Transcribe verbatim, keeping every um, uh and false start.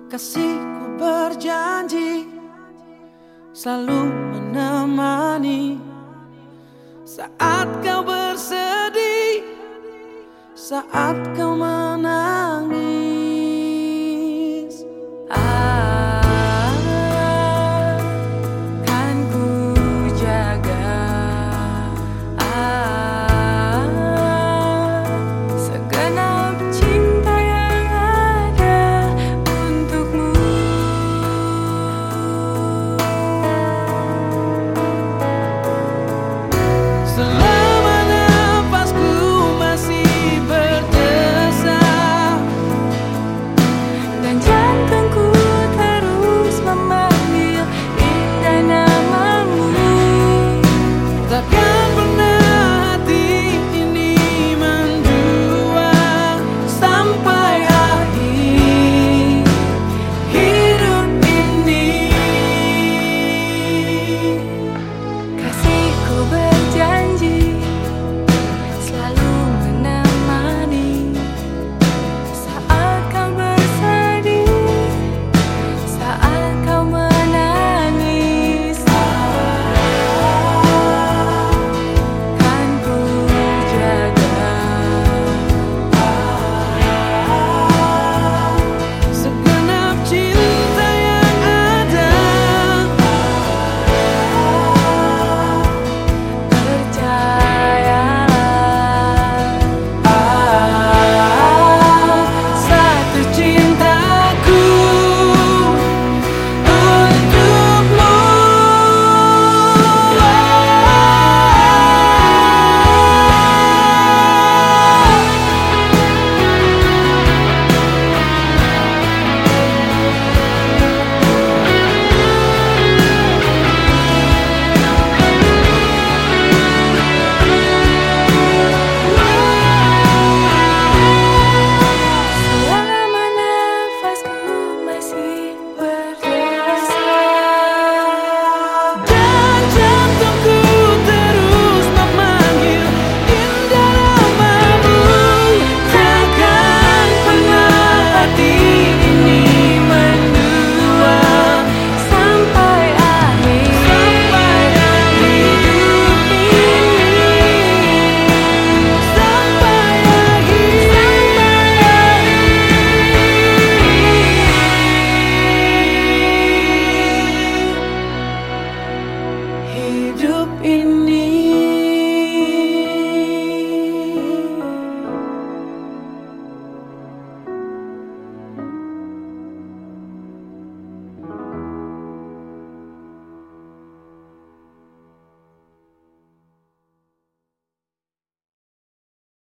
Kasihku berjanji selalu menemani saat kau bersedih, saat kau menangis. Akan ku jaga ah, segenap cinta yang ada untukmu. Selama nafasku masih berdesak dan jantungku terus memanggil indah namamu, takkan pernah hati ini mendua sampai akhir hidup ini. Kasihku berjanji selalu menemani saat kau bersedih, saat kau menangis. Akan ku jaga segenap cinta yang ada. Percayalah, satu cintaku untukmu. Selama nafasku masih berdesak dan jantungku terus memanggil indah namamu, takkan pernah hati ini mendua sampai akhir hidup ini, sampai akhir hidup ini.